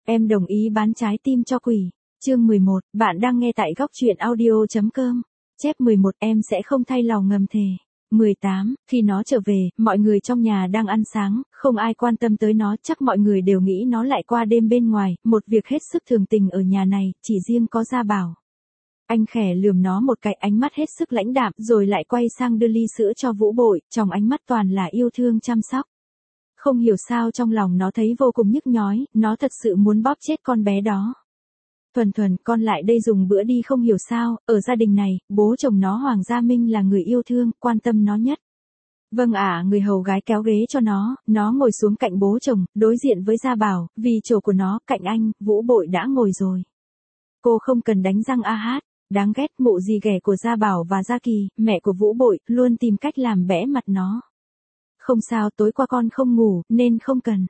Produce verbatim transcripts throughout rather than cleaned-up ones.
Em đồng ý bán trái tim cho quỷ. Chương mười một, bạn đang nghe tại góc truyện audio.com. Chép mười một, em sẽ không thay lòng ngầm thề. mười tám, khi nó trở về, mọi người trong nhà đang ăn sáng, không ai quan tâm tới nó, chắc mọi người đều nghĩ nó lại qua đêm bên ngoài, một việc hết sức thường tình ở nhà này, chỉ riêng có Gia Bảo. Anh khẽ lườm nó một cái, ánh mắt hết sức lãnh đạm, rồi lại quay sang đưa ly sữa cho Vũ Bội, trong ánh mắt toàn là yêu thương chăm sóc. Không hiểu sao trong lòng nó thấy vô cùng nhức nhói, nó thật sự muốn bóp chết con bé đó. Thuần Thuần, con lại đây dùng bữa đi, không hiểu sao, ở gia đình này, bố chồng nó Hoàng Gia Minh là người yêu thương, quan tâm nó nhất. Vâng ạ, người hầu gái kéo ghế cho nó, nó ngồi xuống cạnh bố chồng, đối diện với Gia Bảo, vì chỗ của nó, cạnh anh, Vũ Bội đã ngồi rồi. Cô không cần đánh răng a hát, đáng ghét, mụ gì ghẻ của Gia Bảo và Gia Kỳ, mẹ của Vũ Bội, luôn tìm cách làm bẽ mặt nó. Không sao, tối qua con không ngủ, nên không cần.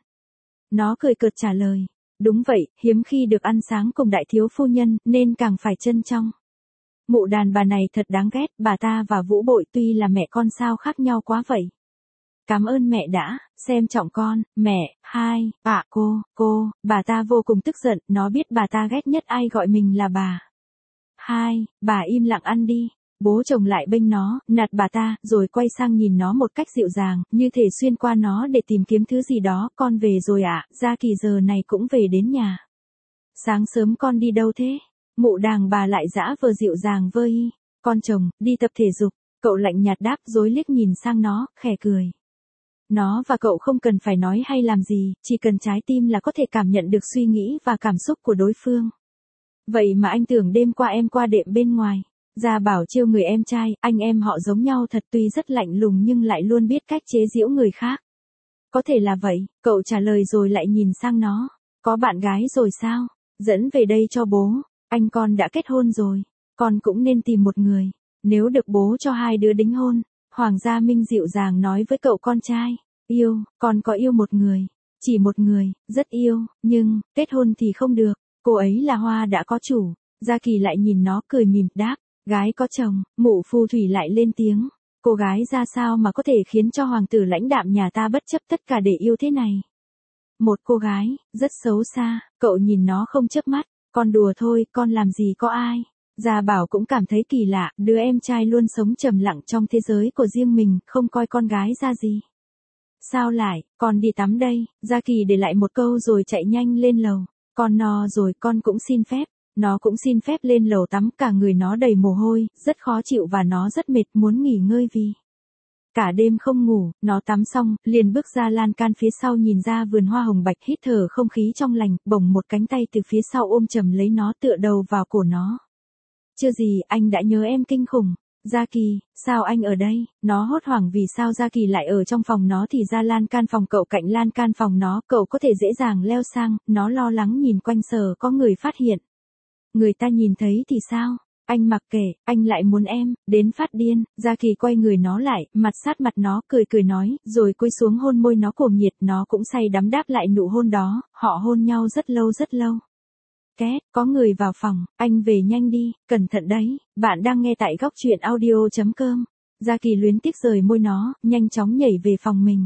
Nó cười cợt trả lời. Đúng vậy, hiếm khi được ăn sáng cùng đại thiếu phu nhân, nên càng phải trân trọng. Mụ đàn bà này thật đáng ghét, bà ta và Vũ Bội tuy là mẹ con sao khác nhau quá vậy. Cảm ơn mẹ đã, xem trọng con, mẹ, hai, ạ cô, cô, bà ta vô cùng tức giận, nó biết bà ta ghét nhất ai gọi mình là bà. Hai, bà im lặng ăn đi. Bố chồng lại bênh nó, nạt bà ta, rồi quay sang nhìn nó một cách dịu dàng, như thể xuyên qua nó để tìm kiếm thứ gì đó. Con về rồi ạ, à? Gia Kỳ giờ này cũng về đến nhà. Sáng sớm con đi đâu thế? Mụ đàng bà lại dã vờ dịu dàng vơi. Con chồng, đi tập thể dục. Cậu lạnh nhạt đáp, rối liếc nhìn sang nó, khẽ cười. Nó và cậu không cần phải nói hay làm gì, chỉ cần trái tim là có thể cảm nhận được suy nghĩ và cảm xúc của đối phương. Vậy mà anh tưởng đêm qua em qua đệm bên ngoài. Gia Bảo trêu người em trai, anh em họ giống nhau thật, tuy rất lạnh lùng nhưng lại luôn biết cách chế giễu người khác. Có thể là vậy, cậu trả lời rồi lại nhìn sang nó. Có bạn gái rồi sao? Dẫn về đây cho bố. Anh con đã kết hôn rồi. Con cũng nên tìm một người. Nếu được bố cho hai đứa đính hôn. Hoàng Gia Minh dịu dàng nói với cậu con trai. Yêu, con có yêu một người. Chỉ một người, rất yêu, nhưng, kết hôn thì không được. Cô ấy là Hoa đã có chủ. Gia Kỳ lại nhìn nó cười mỉm đáp. Gái có chồng, mụ phù thủy lại lên tiếng. Cô gái ra sao mà có thể khiến cho hoàng tử lãnh đạm nhà ta bất chấp tất cả để yêu thế này? Một cô gái, rất xấu xa, cậu nhìn nó không chớp mắt. Con đùa thôi, con làm gì có ai. Gia Bảo cũng cảm thấy kỳ lạ, đứa em trai luôn sống trầm lặng trong thế giới của riêng mình, không coi con gái ra gì. Sao lại, con đi tắm đây, Gia Kỳ để lại một câu rồi chạy nhanh lên lầu. Con no rồi, con cũng xin phép. Nó cũng xin phép lên lầu tắm, cả người nó đầy mồ hôi, rất khó chịu và nó rất mệt, muốn nghỉ ngơi vì cả đêm không ngủ. Nó tắm xong, liền bước ra lan can phía sau nhìn ra vườn hoa hồng bạch, hít thở không khí trong lành, bỗng một cánh tay từ phía sau ôm chầm lấy nó, tựa đầu vào cổ nó. Chưa gì, anh đã nhớ em kinh khủng. Gia Kỳ, sao anh ở đây? Nó hốt hoảng vì sao Gia Kỳ lại ở trong phòng nó thì ra lan can phòng cậu, cạnh lan can phòng nó, cậu có thể dễ dàng leo sang. Nó lo lắng nhìn quanh sợ có người phát hiện. Người ta nhìn thấy thì sao? Anh mặc kệ, anh lại muốn em, đến phát điên. Gia Kỳ quay người nó lại, mặt sát mặt nó, cười cười nói, rồi cúi xuống hôn môi nó cuồng nhiệt, nó cũng say đắm đáp lại nụ hôn đó, họ hôn nhau rất lâu rất lâu. Két, có người vào phòng, anh về nhanh đi, cẩn thận đấy, bạn đang nghe tại góc truyện audio.com. Gia Kỳ luyến tiếc rời môi nó, nhanh chóng nhảy về phòng mình.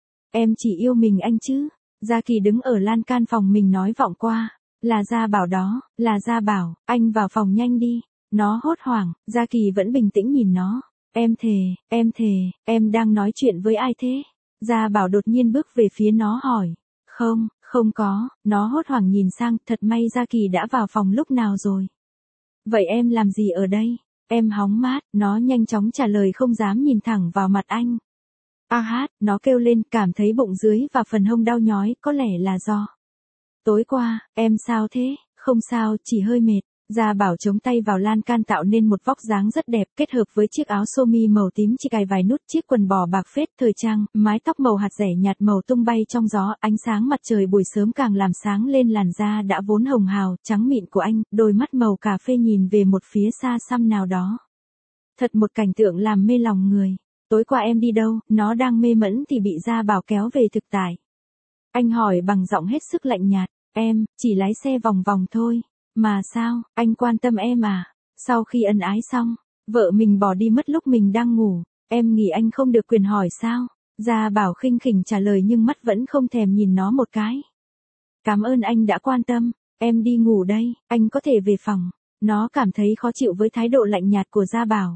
Em chỉ yêu mình anh chứ? Gia Kỳ đứng ở lan can phòng mình nói vọng qua. Là Gia Bảo đó, là Gia Bảo, anh vào phòng nhanh đi. Nó hốt hoảng, Gia Kỳ vẫn bình tĩnh nhìn nó. Em thề, em thề, em đang nói chuyện với ai thế? Gia Bảo đột nhiên bước về phía nó hỏi. Không, không có, nó hốt hoảng nhìn sang, thật may Gia Kỳ đã vào phòng lúc nào rồi. Vậy em làm gì ở đây? Em hóng mát, nó nhanh chóng trả lời không dám nhìn thẳng vào mặt anh. A hát, nó kêu lên, cảm thấy bụng dưới và phần hông đau nhói, có lẽ là do. Tối qua, em sao thế? Không sao, chỉ hơi mệt. Gia Bảo chống tay vào lan can tạo nên một vóc dáng rất đẹp, kết hợp với chiếc áo sơ mi màu tím chỉ cài vài nút, chiếc quần bò bạc phết thời trang, mái tóc màu hạt dẻ nhạt màu tung bay trong gió, ánh sáng mặt trời buổi sớm càng làm sáng lên làn da đã vốn hồng hào, trắng mịn của anh, đôi mắt màu cà phê nhìn về một phía xa xăm nào đó. Thật một cảnh tượng làm mê lòng người. Tối qua em đi đâu? Nó đang mê mẩn thì bị Gia Bảo kéo về thực tại. Anh hỏi bằng giọng hết sức lạnh nhạt. Em, chỉ lái xe vòng vòng thôi. Mà sao, anh quan tâm em à? Sau khi ân ái xong, vợ mình bỏ đi mất lúc mình đang ngủ. Em nghĩ anh không được quyền hỏi sao? Gia Bảo khinh khỉnh trả lời nhưng mắt vẫn không thèm nhìn nó một cái. Cảm ơn anh đã quan tâm, em đi ngủ đây, anh có thể về phòng. Nó cảm thấy khó chịu với thái độ lạnh nhạt của Gia Bảo.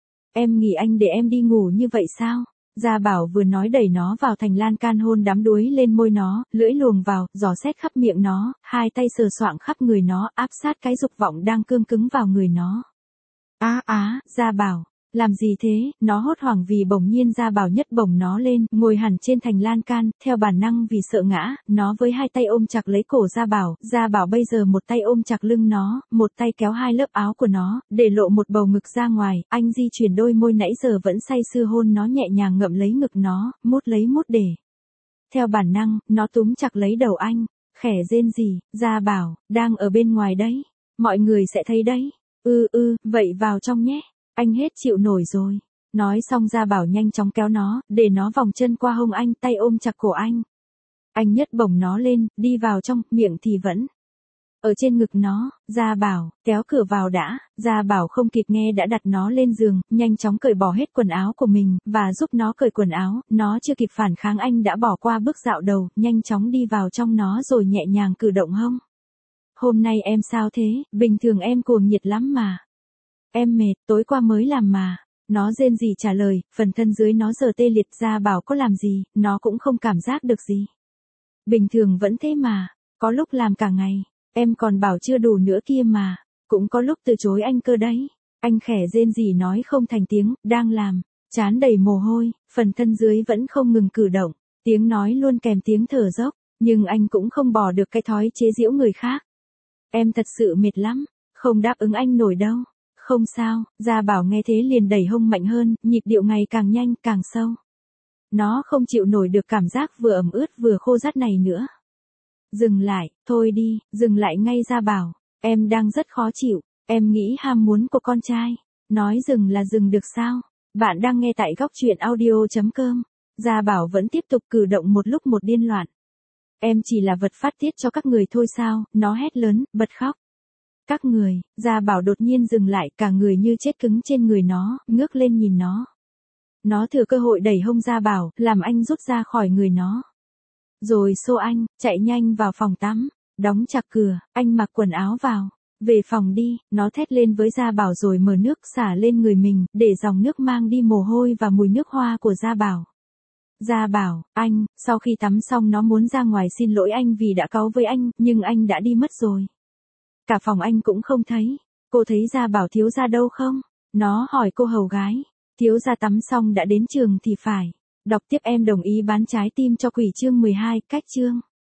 Em nghĩ anh để em đi ngủ như vậy sao? Gia Bảo vừa nói đẩy nó vào thành lan can hôn đắm đuối lên môi nó, lưỡi luồng vào, dò xét khắp miệng nó, hai tay sờ soạng khắp người nó, áp sát cái dục vọng đang cương cứng vào người nó. Á á, Gia Bảo, làm gì thế? Nó hốt hoảng vì bỗng nhiên Gia Bảo nhấc bổng nó lên, ngồi hẳn trên thành lan can, theo bản năng vì sợ ngã, nó với hai tay ôm chặt lấy cổ Gia Bảo, Gia Bảo bây giờ một tay ôm chặt lưng nó, một tay kéo hai lớp áo của nó, để lộ một bầu ngực ra ngoài, anh di chuyển đôi môi nãy giờ vẫn say sưa hôn nó nhẹ nhàng ngậm lấy ngực nó, mút lấy mút để. Theo bản năng, nó túm chặt lấy đầu anh, khẽ rên rỉ, Gia Bảo, đang ở bên ngoài đấy, mọi người sẽ thấy đấy, ư ư, vậy vào trong nhé. Anh hết chịu nổi rồi. Nói xong Gia Bảo nhanh chóng kéo nó, để nó vòng chân qua hông anh, tay ôm chặt cổ anh. Anh nhấc bổng nó lên, đi vào trong, miệng thì vẫn ở trên ngực nó. Gia Bảo, kéo cửa vào đã. Gia Bảo không kịp nghe đã đặt nó lên giường, nhanh chóng cởi bỏ hết quần áo của mình, và giúp nó cởi quần áo. Nó chưa kịp phản kháng anh đã bỏ qua bước dạo đầu, nhanh chóng đi vào trong nó rồi nhẹ nhàng cử động hông. Hôm nay em sao thế, bình thường em cuồng nhiệt lắm mà. Em mệt, tối qua mới làm mà. Nó rên rỉ trả lời, phần thân dưới nó giờ tê liệt. Gia Bảo có làm gì, nó cũng không cảm giác được gì. Bình thường vẫn thế mà, có lúc làm cả ngày, em còn bảo chưa đủ nữa kia mà, cũng có lúc từ chối anh cơ đấy. Anh khẽ rên rỉ nói không thành tiếng, đang làm, trán đầy mồ hôi, phần thân dưới vẫn không ngừng cử động, tiếng nói luôn kèm tiếng thở dốc, nhưng anh cũng không bỏ được cái thói chế giễu người khác. Em thật sự mệt lắm, không đáp ứng anh nổi đâu. Không sao, Gia Bảo nghe thế liền đẩy hông mạnh hơn, nhịp điệu ngày càng nhanh, càng sâu. Nó không chịu nổi được cảm giác vừa ẩm ướt vừa khô rát này nữa. Dừng lại, thôi đi, dừng lại ngay Gia Bảo, em đang rất khó chịu, em nghĩ ham muốn của con trai. Nói dừng là dừng được sao? Bạn đang nghe tại góc truyện audio chấm com. Gia Bảo vẫn tiếp tục cử động một lúc một điên loạn. Em chỉ là vật phát tiết cho các người thôi sao? Nó hét lớn, bật khóc. Các người, Gia Bảo đột nhiên dừng lại, cả người như chết cứng trên người nó, ngước lên nhìn nó. Nó thừa cơ hội đẩy hông Gia Bảo, làm anh rút ra khỏi người nó. Rồi xô anh, chạy nhanh vào phòng tắm, đóng chặt cửa, anh mặc quần áo vào. Về phòng đi, nó thét lên với Gia Bảo rồi mở nước xả lên người mình, để dòng nước mang đi mồ hôi và mùi nước hoa của Gia Bảo. Gia Bảo, anh, sau khi tắm xong nó muốn ra ngoài xin lỗi anh vì đã cáu với anh, nhưng anh đã đi mất rồi. Cả phòng anh cũng không thấy. Cô thấy Gia Bảo thiếu gia đâu không? Nó hỏi cô hầu gái. Thiếu gia tắm xong đã đến trường thì phải. Đọc tiếp em đồng ý bán trái tim cho quỷ chương mười hai, cách chương.